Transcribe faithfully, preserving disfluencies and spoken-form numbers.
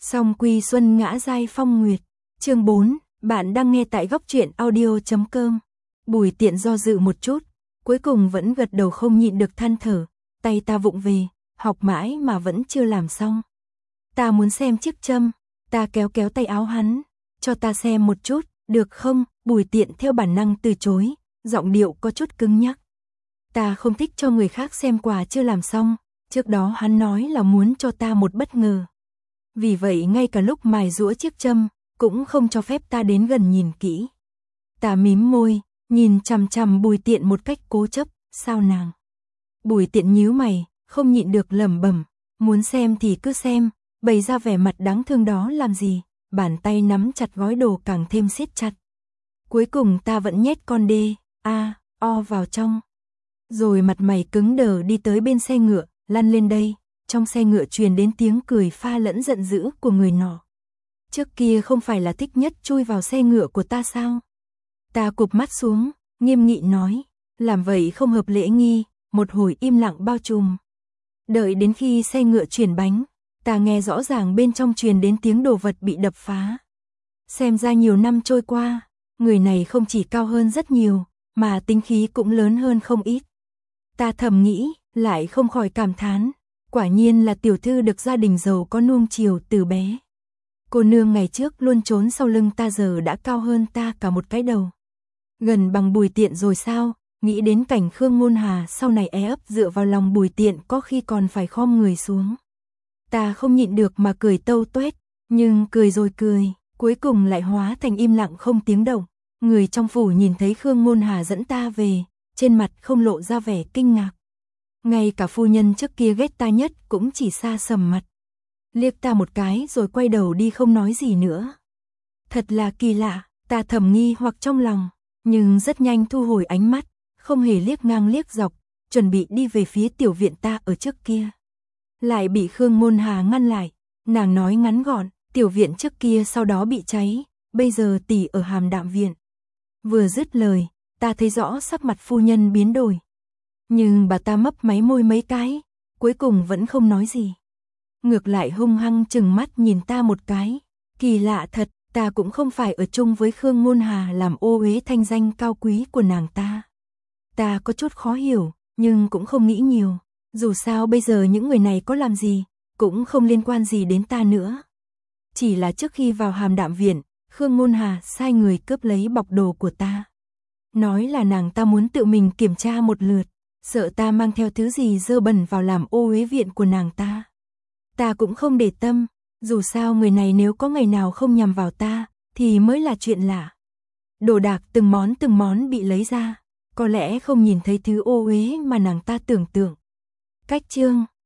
Song Quy Xuân ngã giai phong nguyệt. Chương bốn, bạn đang nghe tại góc truyện audio chấm com. Bùi Tiện do dự một chút, cuối cùng vẫn gật đầu không nhịn được than thở, tay ta vụng về, học mãi mà vẫn chưa làm xong. Ta muốn xem chiếc châm, ta kéo kéo tay áo hắn, cho ta xem một chút, được không? Bùi Tiện theo bản năng từ chối, giọng điệu có chút cứng nhắc. Ta không thích cho người khác xem quà chưa làm xong, trước đó hắn nói là muốn cho ta một bất ngờ. Vì vậy ngay cả lúc mài giũa chiếc châm, cũng không cho phép ta đến gần nhìn kỹ. Ta mím môi, nhìn chằm chằm Bùi Tiện một cách cố chấp, sao nàng? Bùi Tiện nhíu mày, không nhịn được lẩm bẩm, muốn xem thì cứ xem, bày ra vẻ mặt đáng thương đó làm gì? Bàn tay nắm chặt gói đồ càng thêm siết chặt. Cuối cùng ta vẫn nhét con đê, a, o vào trong. Rồi mặt mày cứng đờ đi tới bên xe ngựa, lăn lên đây. Trong xe ngựa truyền đến tiếng cười pha lẫn giận dữ của người nọ. Trước kia không phải là thích nhất chui vào xe ngựa của ta sao? Ta cụp mắt xuống, nghiêm nghị nói, làm vậy không hợp lễ nghi. Một hồi im lặng bao trùm. Đợi đến khi xe ngựa chuyển bánh, ta nghe rõ ràng bên trong truyền đến tiếng đồ vật bị đập phá. Xem ra nhiều năm trôi qua, người này không chỉ cao hơn rất nhiều, mà tính khí cũng lớn hơn không ít. Ta thầm nghĩ, lại không khỏi cảm thán, quả nhiên là tiểu thư được gia đình giàu có nuông chiều từ bé. Cô nương ngày trước luôn trốn sau lưng ta giờ đã cao hơn ta cả một cái đầu. Gần bằng Bùi Tiện rồi sao? Nghĩ đến cảnh Khương Ngôn Hà sau này é ấp dựa vào lòng Bùi Tiện có khi còn phải khom người xuống. Ta không nhịn được mà cười tâu tuét, nhưng cười rồi cười, cuối cùng lại hóa thành im lặng không tiếng động. Người trong phủ nhìn thấy Khương Ngôn Hà dẫn ta về, trên mặt không lộ ra vẻ kinh ngạc. Ngay cả phu nhân trước kia ghét ta nhất cũng chỉ xa sầm mặt. Liếc ta một cái rồi quay đầu đi không nói gì nữa. Thật là kỳ lạ, ta thầm nghi hoặc trong lòng, nhưng rất nhanh thu hồi ánh mắt, không hề liếc ngang liếc dọc, chuẩn bị đi về phía tiểu viện ta ở trước kia. Lại bị Khương Ngôn Hà ngăn lại, nàng nói ngắn gọn, tiểu viện trước kia sau đó bị cháy, bây giờ tỷ ở Hàm Đạm viện. Vừa dứt lời, ta thấy rõ sắc mặt phu nhân biến đổi. Nhưng bà ta mấp máy môi mấy cái, cuối cùng vẫn không nói gì. Ngược lại hung hăng chừng mắt nhìn ta một cái. Kỳ lạ thật, ta cũng không phải ở chung với Khương Ngôn Hà làm ô uế thanh danh cao quý của nàng ta. Ta có chút khó hiểu, nhưng cũng không nghĩ nhiều. Dù sao bây giờ những người này có làm gì, cũng không liên quan gì đến ta nữa. Chỉ là trước khi vào Hàm Đạm viện, Khương Ngôn Hà sai người cướp lấy bọc đồ của ta. Nói là nàng ta muốn tự mình kiểm tra một lượt, sợ ta mang theo thứ gì dơ bẩn vào làm ô uế viện của nàng ta. Ta cũng không để tâm, dù sao người này nếu có ngày nào không nhằm vào ta, thì mới là chuyện lạ. Đồ đạc từng món từng món bị lấy ra, có lẽ không nhìn thấy thứ ô uế mà nàng ta tưởng tượng. Cách chương